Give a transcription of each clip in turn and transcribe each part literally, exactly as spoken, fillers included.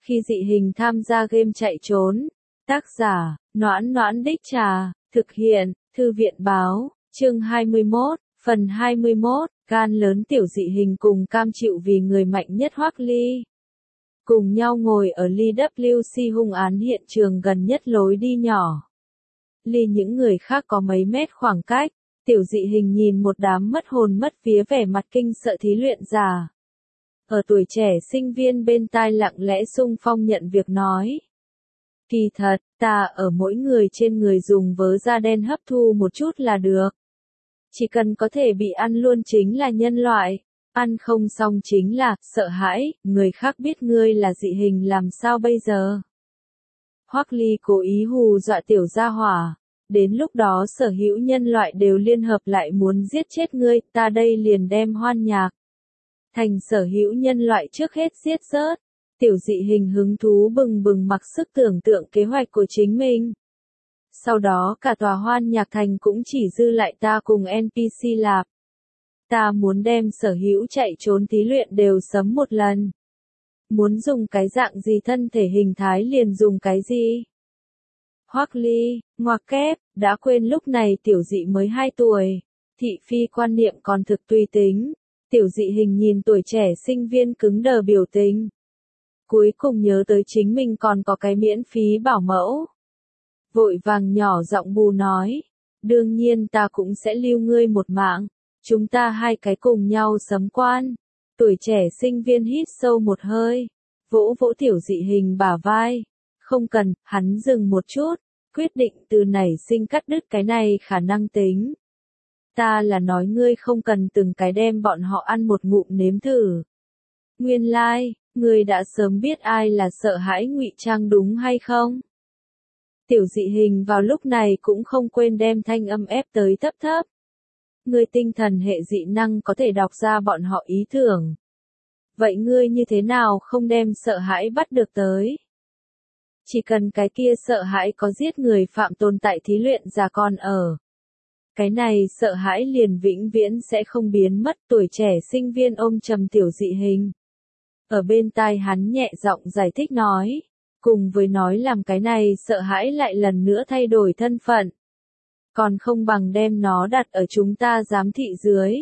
Khi dị hình tham gia game chạy trốn. Tác giả, Noãn Noãn Đích Trà, thực hiện, Thư viện Báo, chương hai mươi mốt, phần hai mươi mốt, gan lớn tiểu dị hình cùng cam chịu vì người mạnh nhất Hoắc Ly. Cùng nhau ngồi ở ly W C hung án hiện trường gần nhất lối đi nhỏ. Ly những người khác có mấy mét khoảng cách, tiểu dị hình nhìn một đám mất hồn mất vía vẻ mặt kinh sợ thí luyện giả. Ở tuổi trẻ sinh viên bên tai lặng lẽ xung phong nhận việc nói. Kỳ thật, ta ở mỗi người trên người dùng vớ da đen hấp thu một chút là được. Chỉ cần có thể bị ăn luôn chính là nhân loại, ăn không xong chính là sợ hãi, người khác biết ngươi là dị hình làm sao bây giờ. Hoắc Ly cố ý hù dọa tiểu gia hỏa, đến lúc đó sở hữu nhân loại đều liên hợp lại muốn giết chết ngươi, ta đây liền đem hoan nhạc thành sở hữu nhân loại trước hết giết rớt. Tiểu dị hình hứng thú bừng bừng mặc sức tưởng tượng kế hoạch của chính mình. Sau đó cả tòa hoan nhạc thành cũng chỉ dư lại ta cùng en pê xê lạp. Ta muốn đem sở hữu chạy trốn thí luyện đều sấm một lần. Muốn dùng cái dạng gì thân thể hình thái liền dùng cái gì. Hoắc Ly, ngoặc kép, đã quên lúc này tiểu dị mới hai tuổi. Thị phi quan niệm còn thực tùy tính. Tiểu dị hình nhìn tuổi trẻ sinh viên cứng đờ biểu tình. Cuối cùng nhớ tới chính mình còn có cái miễn phí bảo mẫu. Vội vàng nhỏ giọng bù nói. Đương nhiên ta cũng sẽ lưu ngươi một mạng. Chúng ta hai cái cùng nhau sấm quan. Tuổi trẻ sinh viên hít sâu một hơi. Vỗ vỗ tiểu dị hình bả vai. Không cần, hắn dừng một chút. Quyết định từ nảy sinh cắt đứt cái này khả năng tính. Ta là nói ngươi không cần từng cái đem bọn họ ăn một ngụm nếm thử. Nguyên lai, like, ngươi đã sớm biết ai là sợ hãi ngụy trang đúng hay không? Tiểu dị hình vào lúc này cũng không quên đem thanh âm ép tới thấp thấp. Ngươi tinh thần hệ dị năng có thể đọc ra bọn họ ý tưởng. Vậy ngươi như thế nào không đem sợ hãi bắt được tới? Chỉ cần cái kia sợ hãi có giết người phạm tồn tại thí luyện giả còn ở. Cái này sợ hãi liền vĩnh viễn sẽ không biến mất. Tuổi trẻ sinh viên ôm trầm tiểu dị hình. Ở bên tai hắn nhẹ giọng giải thích nói. Cùng với nói làm cái này sợ hãi lại lần nữa thay đổi thân phận. Còn không bằng đem nó đặt ở chúng ta giám thị dưới.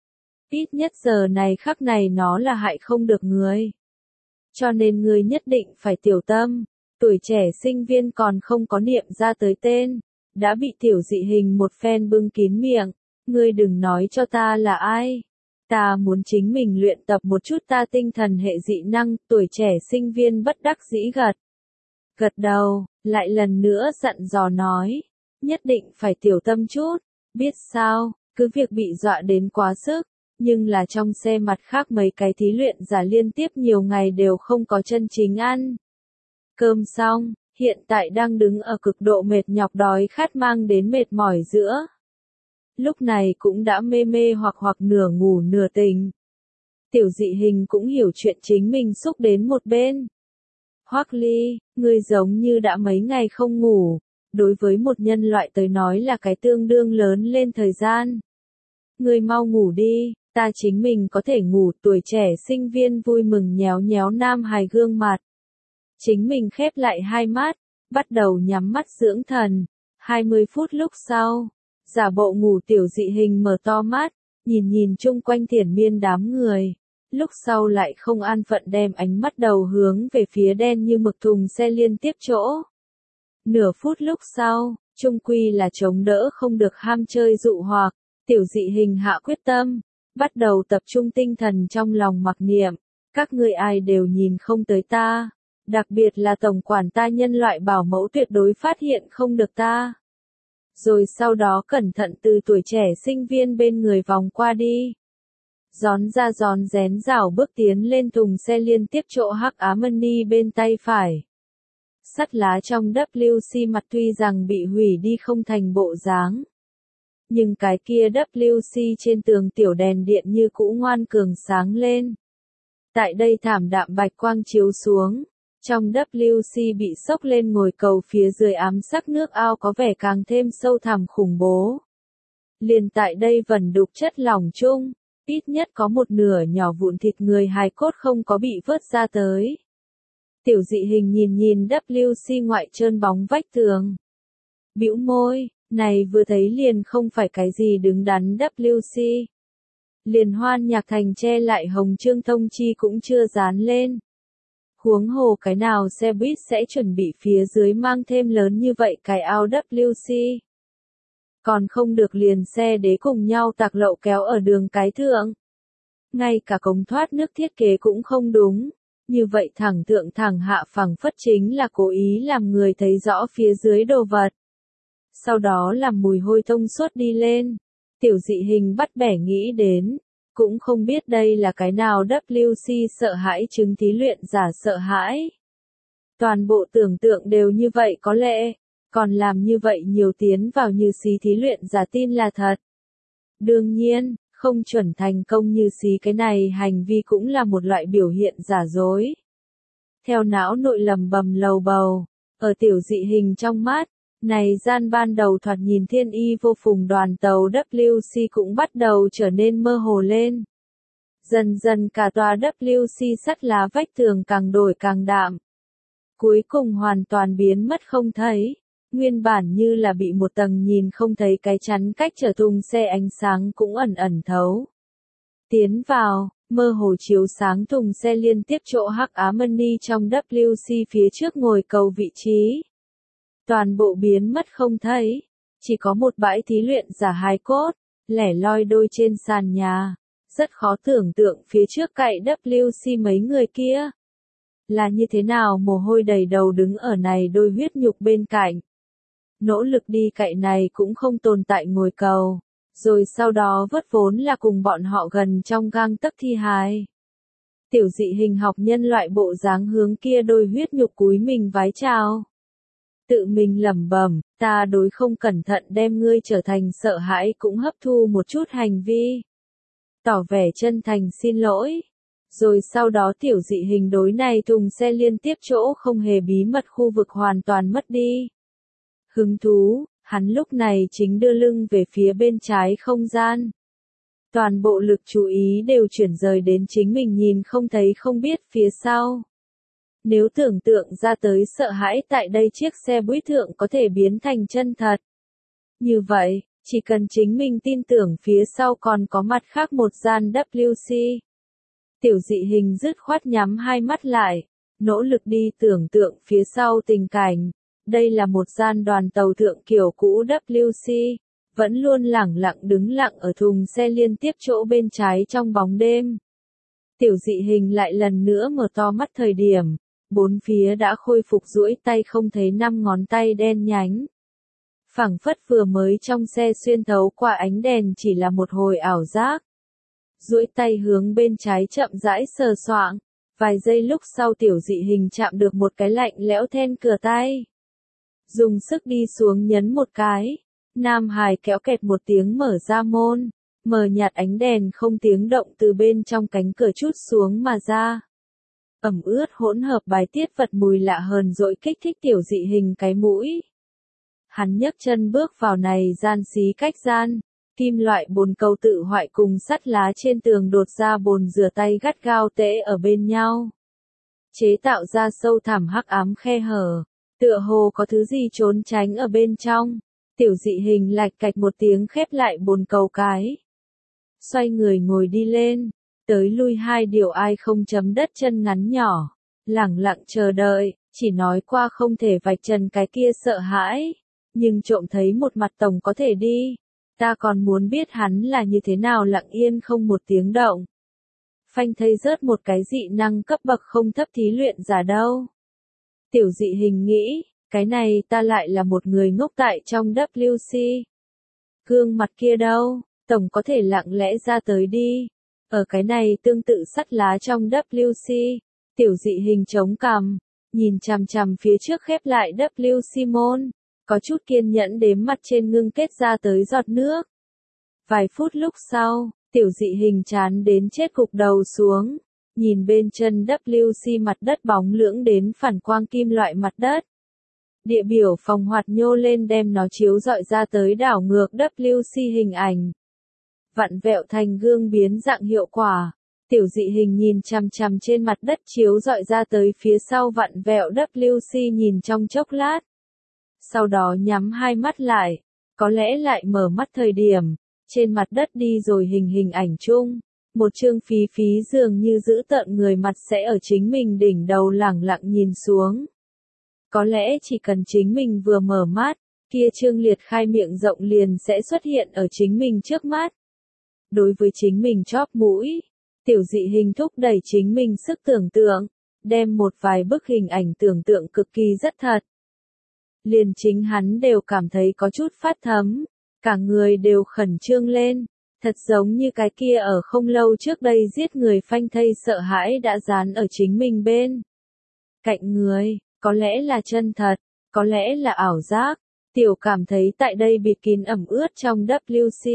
Ít nhất giờ này khắc này nó là hại không được người. Cho nên người nhất định phải tiểu tâm. Tuổi trẻ sinh viên còn không có niệm ra tới tên. Đã bị tiểu dị hình một phen bưng kín miệng. Ngươi đừng nói cho ta là ai. Ta muốn chính mình luyện tập một chút ta tinh thần hệ dị năng. Tuổi trẻ sinh viên bất đắc dĩ gật. Gật đầu, lại lần nữa dặn dò nói. Nhất định phải tiểu tâm chút. Biết sao, cứ việc bị dọa đến quá sức. Nhưng là trong xe mặt khác mấy cái thí luyện giả liên tiếp nhiều ngày đều không có chân chính ăn. Cơm xong, hiện tại đang đứng ở cực độ mệt nhọc đói khát mang đến mệt mỏi giữa. Lúc này cũng đã mê mê hoặc hoặc nửa ngủ nửa tỉnh. Tiểu dị hình cũng hiểu chuyện chính mình xúc đến một bên. Hoắc Ly, ngươi giống như đã mấy ngày không ngủ. Đối với một nhân loại tới nói là cái tương đương lớn lên thời gian. Ngươi mau ngủ đi, ta chính mình có thể ngủ. Tuổi trẻ sinh viên vui mừng nhéo nhéo nam hài gương mặt. Chính mình khép lại hai mắt, bắt đầu nhắm mắt dưỡng thần. hai mươi phút lúc sau, giả bộ ngủ tiểu dị hình mở to mắt, nhìn nhìn chung quanh thiển miên đám người. Lúc sau lại không an phận đem ánh mắt đầu hướng về phía đen như mực thùng xe liên tiếp chỗ. Nửa phút lúc sau, chung quy là chống đỡ không được ham chơi dụ hoặc, tiểu dị hình hạ quyết tâm, bắt đầu tập trung tinh thần trong lòng mặc niệm, các ngươi ai đều nhìn không tới ta, đặc biệt là tổng quản ta nhân loại bảo mẫu tuyệt đối phát hiện không được ta. Rồi sau đó cẩn thận từ tuổi trẻ sinh viên bên người vòng qua đi. Gión ra gión rén rảo bước tiến lên thùng xe liên tiếp chỗ hắc Amani bên tay phải. Sắt lá trong W C mặt tuy rằng bị hủy đi không thành bộ dáng. Nhưng cái kia W C trên tường tiểu đèn điện như cũ ngoan cường sáng lên. Tại đây thảm đạm bạch quang chiếu xuống. Trong W C bị sốc lên ngồi cầu phía dưới ám sắc nước ao có vẻ càng thêm sâu thẳm khủng bố. Liền tại đây vẩn đục chất lỏng chung, ít nhất có một nửa nhỏ vụn thịt người hài cốt không có bị vớt ra tới. Tiểu dị hình nhìn nhìn W C ngoại trơn bóng vách tường. Bĩu môi, này vừa thấy liền không phải cái gì đứng đắn W C. Liền Hoan Nhạc Thành che lại hồng chương thông chi cũng chưa dán lên. Huống hồ cái nào xe buýt sẽ chuẩn bị phía dưới mang thêm lớn như vậy cái ao W C. Còn không được liền xe đế cùng nhau tạc lậu kéo ở đường cái thượng. Ngay cả cống thoát nước thiết kế cũng không đúng. Như vậy thẳng thượng thẳng hạ phẳng phất chính là cố ý làm người thấy rõ phía dưới đồ vật. Sau đó làm mùi hôi thông suốt đi lên. Tiểu dị hình bắt bẻ nghĩ đến. Cũng không biết đây là cái nào W C sợ hãi chứng thí luyện giả sợ hãi. Toàn bộ tưởng tượng đều như vậy có lẽ. Còn làm như vậy nhiều tiến vào như xí thí luyện giả tin là thật. Đương nhiên, không chuẩn thành công như xí cái này hành vi cũng là một loại biểu hiện giả dối. Theo não nội lầm bầm lầu bầu, ở tiểu dị hình trong mắt, này gian ban đầu thoạt nhìn thiên y vô phùng đoàn tàu W C cũng bắt đầu trở nên mơ hồ lên. Dần dần cả tòa W C sắt lá vách tường càng đổi càng đạm. Cuối cùng hoàn toàn biến mất không thấy. Nguyên bản như là bị một tầng nhìn không thấy cái chắn cách trở thùng xe ánh sáng cũng ẩn ẩn thấu. Tiến vào, mơ hồ chiếu sáng thùng xe liên tiếp chỗ hắc Harmony trong W C phía trước ngồi cầu vị trí. Toàn bộ biến mất không thấy, chỉ có một bãi thí luyện giả hài cốt, lẻ loi đôi trên sàn nhà. Rất khó tưởng tượng phía trước cậy W C mấy người kia. Là như thế nào mồ hôi đầy đầu đứng ở này đôi huyết nhục bên cạnh. Nỗ lực đi cậy này cũng không tồn tại ngồi cầu, rồi sau đó vớt vốn là cùng bọn họ gần trong gang tấc thi hài. Tiểu dị hình học nhân loại bộ dáng hướng kia đôi huyết nhục cúi mình vái chào. Tự mình lẩm bẩm, ta đối không cẩn thận đem ngươi trở thành sợ hãi cũng hấp thu một chút hành vi. Tỏ vẻ chân thành xin lỗi. Rồi sau đó tiểu dị hình đối này thùng xe liên tiếp chỗ không hề bí mật khu vực hoàn toàn mất đi. Hứng thú, hắn lúc này chính đưa lưng về phía bên trái không gian. Toàn bộ lực chú ý đều chuyển rời đến chính mình nhìn không thấy không biết phía sau. Nếu tưởng tượng ra tới sợ hãi tại đây chiếc xe buýt thượng có thể biến thành chân thật. Như vậy, chỉ cần chính mình tin tưởng phía sau còn có mặt khác một gian W C. Tiểu dị hình dứt khoát nhắm hai mắt lại, nỗ lực đi tưởng tượng phía sau tình cảnh. Đây là một gian đoàn tàu thượng kiểu cũ W C, vẫn luôn lẳng lặng đứng lặng ở thùng xe liên tiếp chỗ bên trái trong bóng đêm. Tiểu dị hình lại lần nữa mở to mắt thời điểm, bốn phía đã khôi phục duỗi tay không thấy năm ngón tay đen nhánh. Phảng phất vừa mới trong xe xuyên thấu qua ánh đèn chỉ là một hồi ảo giác. Duỗi tay hướng bên trái chậm rãi sờ soạng, vài giây lúc sau tiểu dị hình chạm được một cái lạnh lẽo then cửa tay. Dùng sức đi xuống nhấn một cái, nam hài kéo kẹt một tiếng mở ra môn, mờ nhạt ánh đèn không tiếng động từ bên trong cánh cửa chút xuống mà ra. Ẩm ướt hỗn hợp bài tiết vật mùi lạ hờn dội kích thích tiểu dị hình cái mũi. Hắn nhấc chân bước vào này gian xí cách gian, kim loại bồn cầu tự hoại cùng sắt lá trên tường đột ra bồn rửa tay gắt gao tễ ở bên nhau. Chế tạo ra sâu thẳm hắc ám khe hở. Tựa hồ có thứ gì trốn tránh ở bên trong. Tiểu dị hình lạch cạch một tiếng khép lại bồn cầu cái. Xoay người ngồi đi lên. Tới lui hai điều ai không chấm đất chân ngắn nhỏ. Lẳng lặng chờ đợi. Chỉ nói qua không thể vạch trần cái kia sợ hãi. Nhưng trộm thấy một mặt tổng có thể đi. Ta còn muốn biết hắn là như thế nào lặng yên không một tiếng động. Phanh thấy rớt một cái dị năng cấp bậc không thấp thí luyện giả đâu. Tiểu dị hình nghĩ, cái này ta lại là một người ngốc tại trong W C. Gương mặt kia đâu, tổng có thể lặng lẽ ra tới đi. Ở cái này tương tự sắt lá trong W C, tiểu dị hình chống cằm, nhìn chằm chằm phía trước khép lại W C môn, có chút kiên nhẫn đếm mặt trên ngưng kết ra tới giọt nước. Vài phút lúc sau, tiểu dị hình chán đến chết gục đầu xuống. Nhìn bên chân W C mặt đất bóng lưỡng đến phản quang kim loại mặt đất. Địa biểu phòng hoạt nhô lên đem nó chiếu dọi ra tới đảo ngược W C hình ảnh. Vặn vẹo thành gương biến dạng hiệu quả. Tiểu dị hình nhìn chằm chằm trên mặt đất chiếu dọi ra tới phía sau vặn vẹo W C nhìn trong chốc lát. Sau đó nhắm hai mắt lại, có lẽ lại mở mắt thời điểm, trên mặt đất đi rồi hình hình ảnh chung. Một Trương Phí Phí dường như giữ tợn người mặt sẽ ở chính mình đỉnh đầu lẳng lặng nhìn xuống. Có lẽ chỉ cần chính mình vừa mở mắt, kia Trương Liệt khai miệng rộng liền sẽ xuất hiện ở chính mình trước mắt. Đối với chính mình chóp mũi, tiểu dị hình thúc đẩy chính mình sức tưởng tượng, đem một vài bức hình ảnh tưởng tượng cực kỳ rất thật. Liền chính hắn đều cảm thấy có chút phát thấm, cả người đều khẩn trương lên, thật giống như cái kia ở không lâu trước đây giết người phanh thây sợ hãi đã dán ở chính mình bên cạnh người, có lẽ là chân thật, có lẽ là ảo giác, tiểu cảm thấy tại đây bịt kín ẩm ướt trong W C.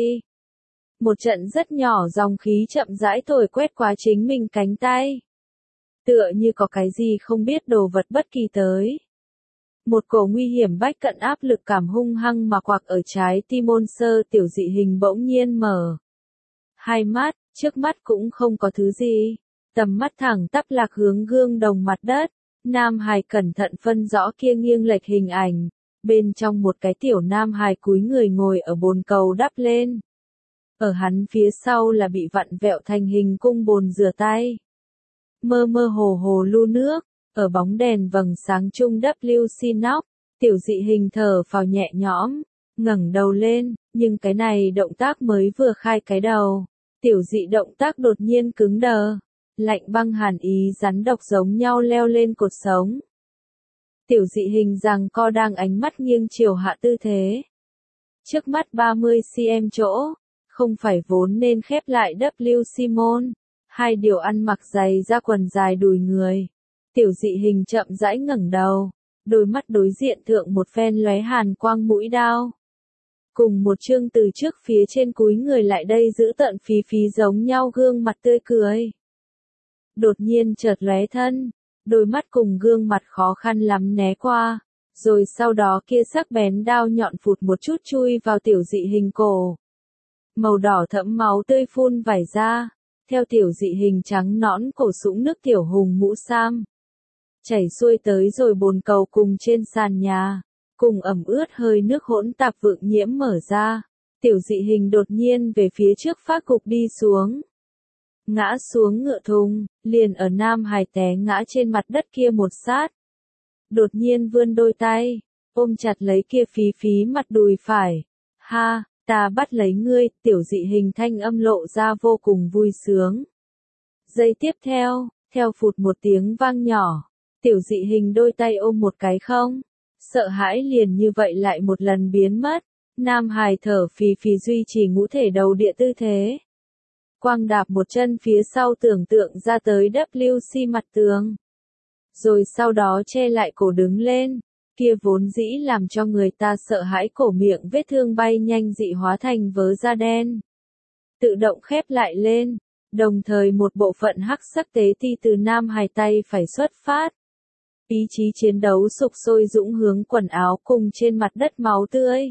Một trận rất nhỏ dòng khí chậm rãi thổi quét qua chính mình cánh tay. Tựa như có cái gì không biết đồ vật bất kỳ tới. Một cổ nguy hiểm bách cận áp lực cảm hung hăng mà quặc ở trái tim ôn sơ tiểu dị hình bỗng nhiên mở. Hai mắt, trước mắt cũng không có thứ gì. Tầm mắt thẳng tắp lạc hướng gương đồng mặt đất. Nam hài cẩn thận phân rõ kia nghiêng lệch hình ảnh. Bên trong một cái tiểu nam hài cúi người ngồi ở bồn cầu đắp lên. Ở hắn phía sau là bị vặn vẹo thành hình cung bồn rửa tay. Mơ mơ hồ hồ lu nước, ở bóng đèn vầng sáng chung W C nóc, tiểu dị hình thở phào nhẹ nhõm, ngẩng đầu lên, nhưng cái này động tác mới vừa khai cái đầu. Tiểu dị động tác đột nhiên cứng đờ, lạnh băng hàn ý rắn độc giống nhau leo lên cột sống. Tiểu dị hình rằng co đang ánh mắt nghiêng chiều hạ tư thế. Trước mắt ba mươi xăng-ti-mét chỗ, không phải vốn nên khép lại W C môn, hai điều ăn mặc giày ra quần dài đùi người. Tiểu dị hình chậm rãi ngẩng đầu, đôi mắt đối diện thượng một phen lóe hàn quang mũi đao. Cùng một Trương từ trước phía trên cúi người lại đây giữ tận Phí Phí giống nhau gương mặt tươi cười. Đột nhiên chợt lóe thân, đôi mắt cùng gương mặt khó khăn lắm né qua, rồi sau đó kia sắc bén đao nhọn phụt một chút chui vào tiểu dị hình cổ. Màu đỏ thẫm máu tươi phun vải ra, theo tiểu dị hình trắng nõn cổ sũng nước tiểu hùng mũ sam. Chảy xuôi tới rồi bồn cầu cùng trên sàn nhà, cùng ẩm ướt hơi nước hỗn tạp vượng nhiễm mở ra, tiểu dị hình đột nhiên về phía trước phát cục đi xuống. Ngã xuống ngựa thùng, liền ở nam hài té ngã trên mặt đất kia một sát. Đột nhiên vươn đôi tay, ôm chặt lấy kia Phí Phí mặt đùi phải. Ha, ta bắt lấy ngươi, tiểu dị hình thanh âm lộ ra vô cùng vui sướng. Giây tiếp theo, theo phụt một tiếng vang nhỏ, tiểu dị hình đôi tay ôm một cái không. Sợ hãi liền như vậy lại một lần biến mất, nam hài thở phì phì duy trì ngũ thể đầu địa tư thế. Quang đạp một chân phía sau tưởng tượng ra tới W C mặt tường. Rồi sau đó che lại cổ đứng lên, kia vốn dĩ làm cho người ta sợ hãi cổ miệng vết thương bay nhanh dị hóa thành vớ da đen. Tự động khép lại lên, đồng thời một bộ phận hắc sắc tế ti từ nam hài tay phải xuất phát. Ý chí chiến đấu sục sôi dũng hướng quần áo cùng trên mặt đất máu tươi.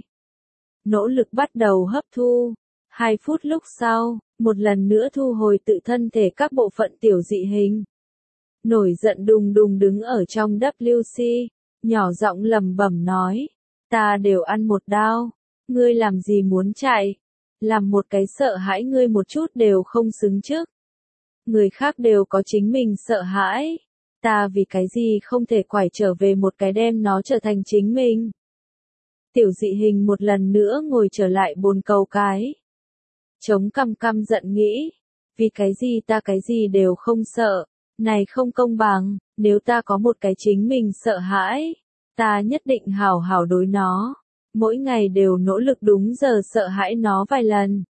Nỗ lực bắt đầu hấp thu. Hai phút lúc sau, một lần nữa thu hồi tự thân thể các bộ phận tiểu dị hình. Nổi giận đùng đùng đứng ở trong W C, nhỏ giọng lầm bẩm nói. Ta đều ăn một đao, ngươi làm gì muốn chạy? Làm một cái sợ hãi ngươi một chút đều không xứng trước. Người khác đều có chính mình sợ hãi. Ta vì cái gì không thể quải trở về một cái đem nó trở thành chính mình. Tiểu dị hình một lần nữa ngồi trở lại bồn cầu cái. Chống căm căm giận nghĩ. Vì cái gì ta cái gì đều không sợ. Này không công bằng, nếu ta có một cái chính mình sợ hãi. Ta nhất định hảo hảo đối nó. Mỗi ngày đều nỗ lực đúng giờ sợ hãi nó vài lần.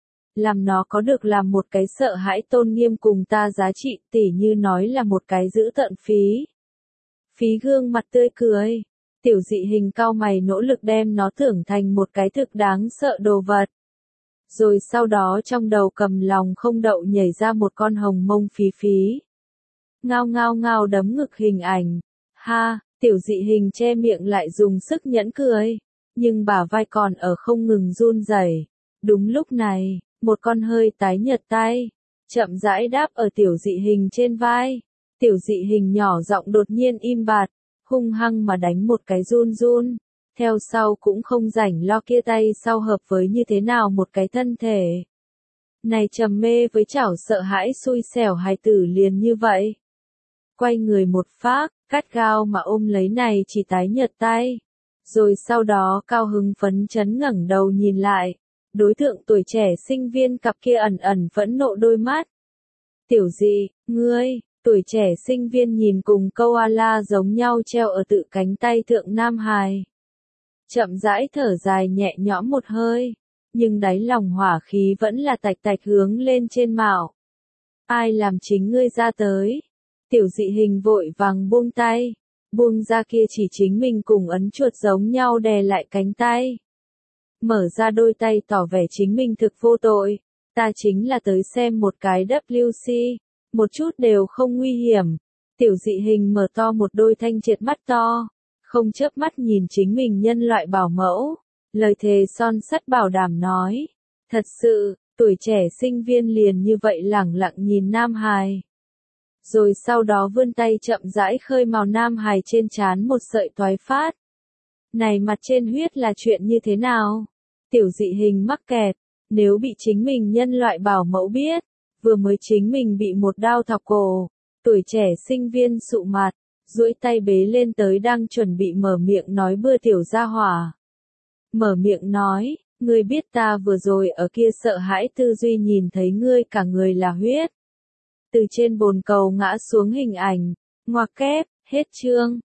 Làm nó có được làm một cái sợ hãi tôn nghiêm cùng ta giá trị tỉ như nói là một cái giữ tận Phí. Phí gương mặt tươi cười. Tiểu dị hình cao mày nỗ lực đem nó tưởng thành một cái thực đáng sợ đồ vật. Rồi sau đó trong đầu cầm lòng không đậu nhảy ra một con hồng mông Phí Phí. Ngao ngao ngao đấm ngực hình ảnh. Ha, tiểu dị hình che miệng lại dùng sức nhẫn cười. Nhưng bả vai còn ở không ngừng run rẩy. Đúng lúc này, một con hơi tái nhợt tay, chậm rãi đáp ở tiểu dị hình trên vai. Tiểu dị hình nhỏ giọng đột nhiên im bặt, hung hăng mà đánh một cái run run. Theo sau cũng không rảnh lo kia tay sau hợp với như thế nào một cái thân thể. Này trầm mê với chảo sợ hãi xui xẻo hài tử liền như vậy. Quay người một phát, cắt gao mà ôm lấy này chỉ tái nhợt tay. Rồi sau đó cao hứng phấn chấn ngẩng đầu nhìn lại. Đối tượng tuổi trẻ sinh viên cặp kia ẩn ẩn phẫn nộ đôi mắt. Tiểu dị, ngươi, tuổi trẻ sinh viên nhìn cùng koala giống nhau treo ở tự cánh tay thượng nam hài. Chậm rãi thở dài nhẹ nhõm một hơi, nhưng đáy lòng hỏa khí vẫn là tạch tạch hướng lên trên mạo. Ai làm chính ngươi ra tới? Tiểu dị hình vội vàng buông tay, buông ra kia chỉ chính mình cùng ấn chuột giống nhau đè lại cánh tay. Mở ra đôi tay tỏ vẻ chính mình thực vô tội, ta chính là tới xem một cái W C, một chút đều không nguy hiểm. Tiểu dị hình mở to một đôi thanh triệt mắt to, không chớp mắt nhìn chính mình nhân loại bảo mẫu, lời thề son sắt bảo đảm nói. Thật sự, tuổi trẻ sinh viên liền như vậy lẳng lặng nhìn Nam Hải. Rồi sau đó vươn tay chậm rãi khơi màu Nam Hải trên trán một sợi toái phát. Này mặt trên huyết là chuyện như thế nào? Tiểu dị hình mắc kẹt, nếu bị chính mình nhân loại bảo mẫu biết, vừa mới chính mình bị một đao thọc cổ, tuổi trẻ sinh viên sụ mặt, duỗi tay bế lên tới đang chuẩn bị mở miệng nói bừa tiểu gia hỏa. Mở miệng nói, ngươi biết ta vừa rồi ở kia sợ hãi tư duy nhìn thấy ngươi cả người là huyết. Từ trên bồn cầu ngã xuống hình ảnh, ngoặc kép, hết chương.